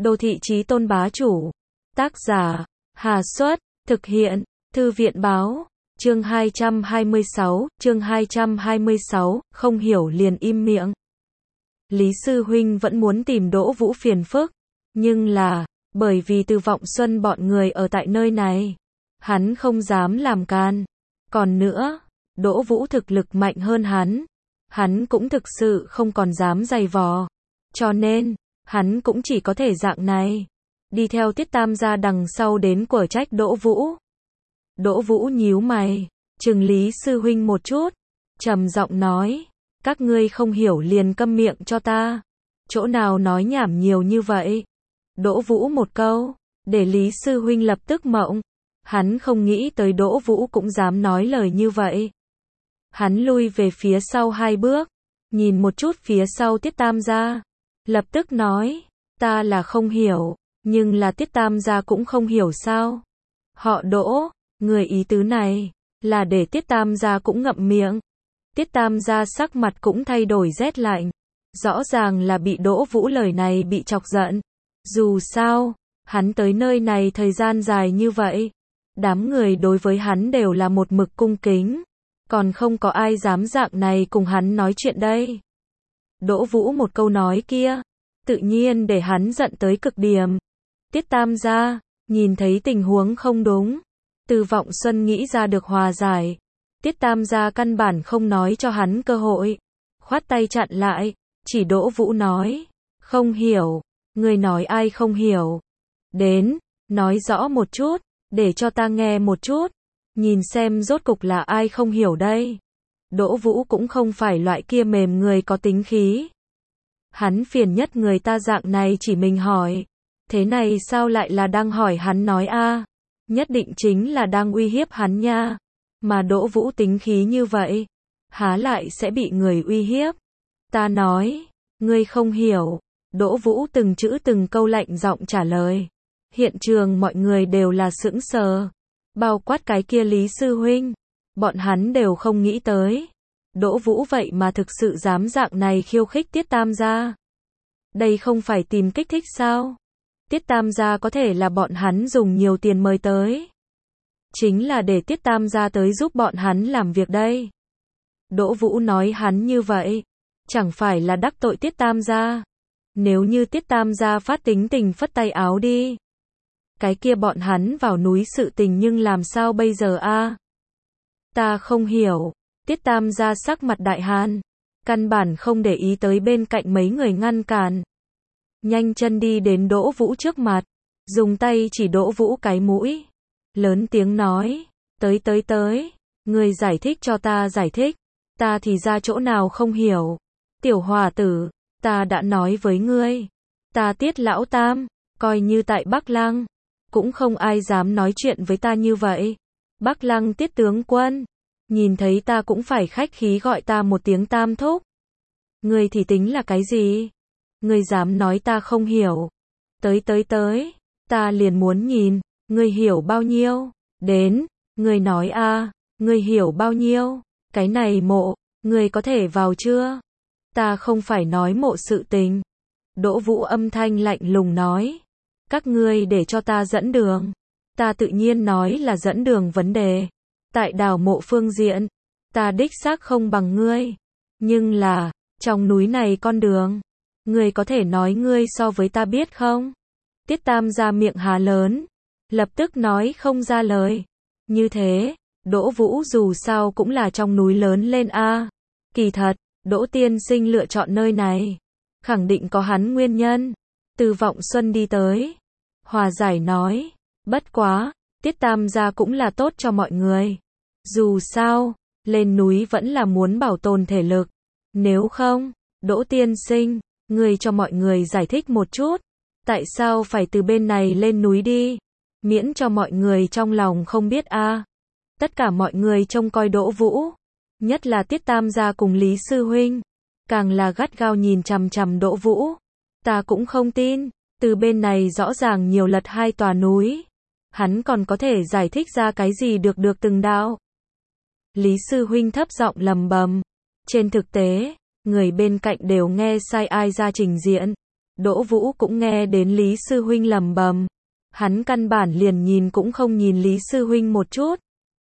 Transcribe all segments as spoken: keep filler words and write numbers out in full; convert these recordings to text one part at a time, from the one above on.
Đô thị chí tôn bá chủ. Tác giả, Hà Xuất, thực hiện, Thư viện báo, chương hai trăm hai mươi sáu, chương hai trăm hai mươi sáu, không hiểu liền im miệng. Lý Sư Huynh vẫn muốn tìm Đỗ Vũ phiền phức, nhưng là, bởi vì Từ Vọng Xuân bọn người ở tại nơi này, hắn không dám làm can. Còn nữa, Đỗ Vũ thực lực mạnh hơn hắn, hắn cũng thực sự không còn dám giày vò. Cho nên, hắn cũng chỉ có thể dạng này, đi theo Tiết Tam gia đằng sau đến quở trách Đỗ Vũ. Đỗ Vũ nhíu mày, trừng Lý Sư Huynh một chút, trầm giọng nói, các ngươi không hiểu liền câm miệng cho ta, chỗ nào nói nhảm nhiều như vậy. Đỗ Vũ một câu, để Lý Sư Huynh lập tức mộng, hắn không nghĩ tới Đỗ Vũ cũng dám nói lời như vậy. Hắn lui về phía sau hai bước, nhìn một chút phía sau Tiết Tam gia, lập tức nói, ta là không hiểu, nhưng là Tiết Tam gia cũng không hiểu sao. Họ Đỗ, người ý tứ này, là để Tiết Tam gia cũng ngậm miệng. Tiết Tam gia sắc mặt cũng thay đổi rét lạnh, rõ ràng là bị Đỗ Vũ lời này bị chọc giận. Dù sao, hắn tới nơi này thời gian dài như vậy, đám người đối với hắn đều là một mực cung kính, còn không có ai dám dạng này cùng hắn nói chuyện đây. Đỗ Vũ một câu nói kia, tự nhiên để hắn giận tới cực điểm. Tiết Tam gia, nhìn thấy tình huống không đúng, Từ Vọng Xuân nghĩ ra được hòa giải. Tiết Tam gia căn bản không nói cho hắn cơ hội, khoát tay chặn lại, chỉ Đỗ Vũ nói, không hiểu, người nói ai không hiểu. Đến, nói rõ một chút, để cho ta nghe một chút, nhìn xem rốt cục là ai không hiểu đây. Đỗ Vũ cũng không phải loại kia mềm người có tính khí. Hắn phiền nhất người ta dạng này chỉ mình hỏi, thế này sao lại là đang hỏi hắn nói a? Nhất định chính là đang uy hiếp hắn nha. Mà Đỗ Vũ tính khí như vậy, há lại sẽ bị người uy hiếp. Ta nói, ngươi không hiểu. Đỗ Vũ từng chữ từng câu lạnh giọng trả lời. Hiện trường mọi người đều là sững sờ, bao quát cái kia Lý Sư Huynh, bọn hắn đều không nghĩ tới. Đỗ Vũ vậy mà thực sự dám dạng này khiêu khích Tiết Tam gia. Đây không phải tìm kích thích sao? Tiết Tam gia có thể là bọn hắn dùng nhiều tiền mời tới, chính là để Tiết Tam gia tới giúp bọn hắn làm việc đây. Đỗ Vũ nói hắn như vậy, chẳng phải là đắc tội Tiết Tam gia. Nếu như Tiết Tam gia phát tính tình phất tay áo đi, cái kia bọn hắn vào núi sự tình nhưng làm sao bây giờ a? Ta không hiểu. Tiết Tam gia sắc mặt đại hàn, căn bản không để ý tới bên cạnh mấy người ngăn cản. Nhanh chân đi đến Đỗ Vũ trước mặt, dùng tay chỉ Đỗ Vũ cái mũi, lớn tiếng nói, tới tới tới, người giải thích cho ta giải thích, ta thì ra chỗ nào không hiểu. Tiểu hòa tử, ta đã nói với ngươi, ta Tiết lão tam, coi như tại Bắc Lăng, cũng không ai dám nói chuyện với ta như vậy. Bắc Lăng Tiết tướng quân, nhìn thấy ta cũng phải khách khí gọi ta một tiếng tam thúc. Ngươi thì tính là cái gì? Ngươi dám nói ta không hiểu. Tới tới tới, ta liền muốn nhìn, ngươi hiểu bao nhiêu? Đến, ngươi nói a, ngươi hiểu bao nhiêu? Cái này mộ, ngươi có thể vào chưa? Ta không phải nói mộ sự tình. Đỗ Vũ âm thanh lạnh lùng nói, các ngươi để cho ta dẫn đường. Ta tự nhiên nói là dẫn đường vấn đề. Tại đào mộ phương diện, ta đích xác không bằng ngươi. Nhưng là, trong núi này con đường, ngươi có thể nói ngươi so với ta biết không? Tiết Tam gia miệng há lớn, lập tức nói không ra lời. Như thế, Đỗ Vũ dù sao cũng là trong núi lớn lên a. Kỳ thật, Đỗ tiên sinh lựa chọn nơi này, khẳng định có hắn nguyên nhân. Từ Vọng Xuân đi tới, hòa giải nói, bất quá, Tiết Tam gia cũng là tốt cho mọi người. Dù sao, lên núi vẫn là muốn bảo tồn thể lực. Nếu không, Đỗ tiên sinh, người cho mọi người giải thích một chút, tại sao phải từ bên này lên núi đi, miễn cho mọi người trong lòng không biết a. Tất cả mọi người trông coi Đỗ Vũ, nhất là Tiết Tam gia cùng Lý Sư Huynh, càng là gắt gao nhìn chằm chằm Đỗ Vũ. Ta cũng không tin, từ bên này rõ ràng nhiều lật hai tòa núi, hắn còn có thể giải thích ra cái gì được được từng đạo. Lý Sư Huynh thấp giọng lầm bầm. Trên thực tế, người bên cạnh đều nghe sai ai ra trình diện. Đỗ Vũ cũng nghe đến Lý Sư Huynh lầm bầm. Hắn căn bản liền nhìn cũng không nhìn Lý Sư Huynh một chút,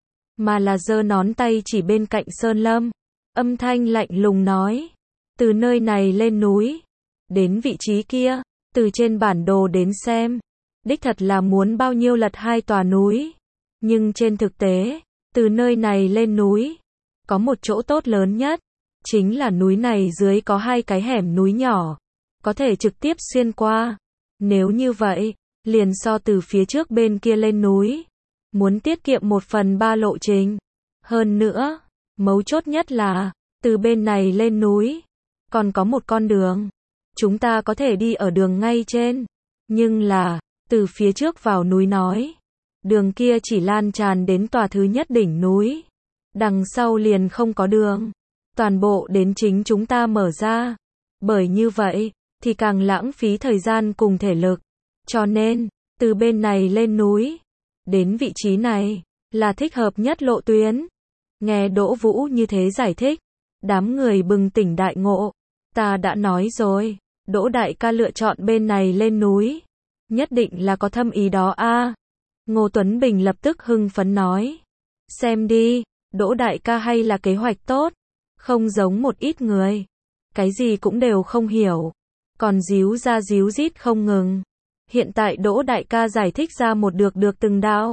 mà là giơ ngón tay chỉ bên cạnh Sơn Lâm. Âm thanh lạnh lùng nói, từ nơi này lên núi, đến vị trí kia, từ trên bản đồ đến xem, đích thật là muốn bao nhiêu lật hai tòa núi. Nhưng trên thực tế, từ nơi này lên núi, có một chỗ tốt lớn nhất, chính là núi này dưới có hai cái hẻm núi nhỏ, có thể trực tiếp xuyên qua. Nếu như vậy, liền so từ phía trước bên kia lên núi, muốn tiết kiệm một phần ba lộ trình. Hơn nữa, mấu chốt nhất là, từ bên này lên núi, còn có một con đường. Chúng ta có thể đi ở đường ngay trên, nhưng là, từ phía trước vào núi nói, đường kia chỉ lan tràn đến tòa thứ nhất đỉnh núi. Đằng sau liền không có đường, toàn bộ đến chính chúng ta mở ra. Bởi như vậy, thì càng lãng phí thời gian cùng thể lực. Cho nên, từ bên này lên núi, đến vị trí này, là thích hợp nhất lộ tuyến. Nghe Đỗ Vũ như thế giải thích, đám người bừng tỉnh đại ngộ. Ta đã nói rồi, Đỗ đại ca lựa chọn bên này lên núi, nhất định là có thâm ý đó a. Ngô Tuấn Bình lập tức hưng phấn nói, xem đi, Đỗ đại ca hay là kế hoạch tốt, không giống một ít người, cái gì cũng đều không hiểu, còn díu ra díu dít không ngừng. Hiện tại Đỗ đại ca giải thích ra một được được từng đạo,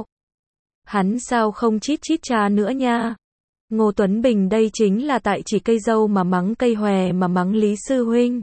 hắn sao không chít chít cha nữa nha. Ngô Tuấn Bình đây chính là tại chỉ cây dâu mà mắng cây hòe mà mắng Lý Sư Huynh.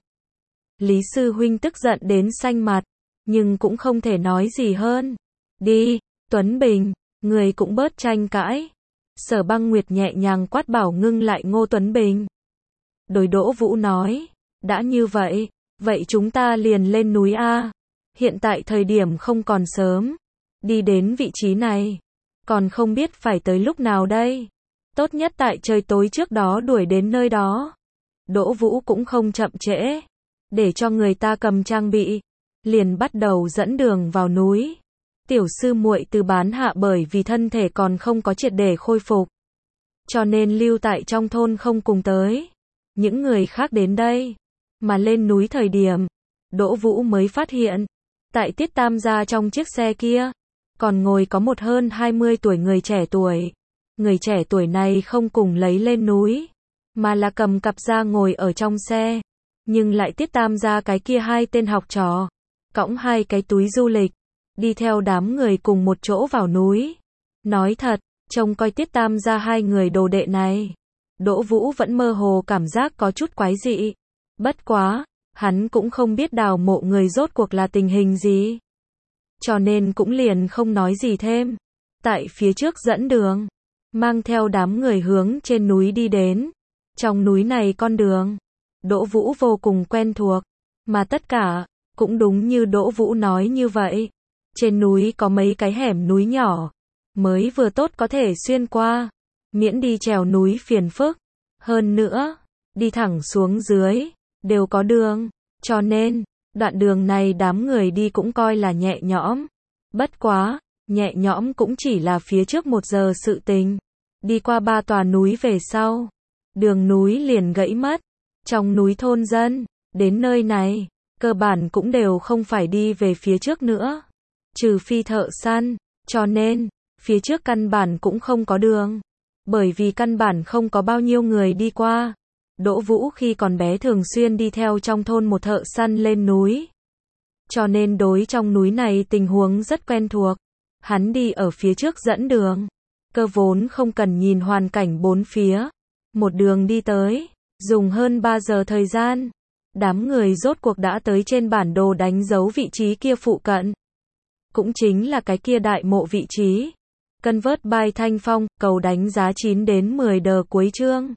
Lý Sư Huynh tức giận đến xanh mặt, nhưng cũng không thể nói gì hơn. Đi, Tuấn Bình, người cũng bớt tranh cãi. Sở Băng Nguyệt nhẹ nhàng quát bảo ngưng lại Ngô Tuấn Bình. Đối Đỗ Vũ nói, đã như vậy, vậy chúng ta liền lên núi A. Hiện tại thời điểm không còn sớm, đi đến vị trí này, còn không biết phải tới lúc nào đây. Tốt nhất tại trời tối trước đó đuổi đến nơi đó. Đỗ Vũ cũng không chậm trễ, để cho người ta cầm trang bị, liền bắt đầu dẫn đường vào núi. Tiểu sư muội từ bán hạ bởi vì thân thể còn không có triệt để khôi phục, cho nên lưu tại trong thôn không cùng tới. Những người khác đến đây, mà lên núi thời điểm, Đỗ Vũ mới phát hiện, tại Tiết Tam gia trong chiếc xe kia, còn ngồi có một hơn hai mươi tuổi người trẻ tuổi. Người trẻ tuổi này không cùng lấy lên núi, mà là cầm cặp ra ngồi ở trong xe. Nhưng lại Tiết Tam gia cái kia hai tên học trò, cõng hai cái túi du lịch, đi theo đám người cùng một chỗ vào núi. Nói thật, trông coi Tiết Tam gia hai người đồ đệ này, Đỗ Vũ vẫn mơ hồ cảm giác có chút quái dị. Bất quá, hắn cũng không biết đào mộ người rốt cuộc là tình hình gì, cho nên cũng liền không nói gì thêm. Tại phía trước dẫn đường, mang theo đám người hướng trên núi đi đến. Trong núi này con đường, Đỗ Vũ vô cùng quen thuộc, mà tất cả, cũng đúng như Đỗ Vũ nói như vậy. Trên núi có mấy cái hẻm núi nhỏ, mới vừa tốt có thể xuyên qua, miễn đi trèo núi phiền phức. Hơn nữa, đi thẳng xuống dưới, đều có đường, cho nên, đoạn đường này đám người đi cũng coi là nhẹ nhõm. Bất quá, nhẹ nhõm cũng chỉ là phía trước một giờ sự tình. Đi qua ba tòa núi về sau, đường núi liền gãy mất. Trong núi thôn dân, đến nơi này, cơ bản cũng đều không phải đi về phía trước nữa, trừ phi thợ săn, cho nên, phía trước căn bản cũng không có đường, bởi vì căn bản không có bao nhiêu người đi qua. Đỗ Vũ khi còn bé thường xuyên đi theo trong thôn một thợ săn lên núi, cho nên đối trong núi này tình huống rất quen thuộc. Hắn đi ở phía trước dẫn đường, cơ vốn không cần nhìn hoàn cảnh bốn phía, một đường đi tới, dùng hơn ba giờ thời gian, đám người rốt cuộc đã tới trên bản đồ đánh dấu vị trí kia phụ cận. Cũng chính là cái kia đại mộ vị trí. Convert by Thanh Phong, cầu đánh giá chín đến mười đờ cuối chương.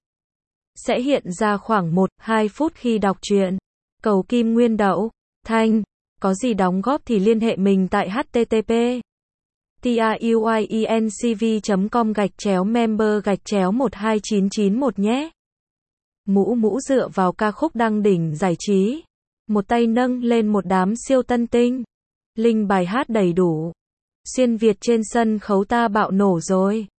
Sẽ hiện ra khoảng một đến hai phút khi đọc truyện. Cầu Kim Nguyên Đậu, Thanh, có gì đóng góp thì liên hệ mình tại http truyencv chấm com gạch chéo member gạch chéo một hai chín chín một nhé. Mũ mũ dựa vào ca khúc đăng đỉnh giải trí, một tay nâng lên một đám siêu tân tinh. Link bài hát đầy đủ. Xuyên Việt trên sân khấu ta bạo nổ rồi.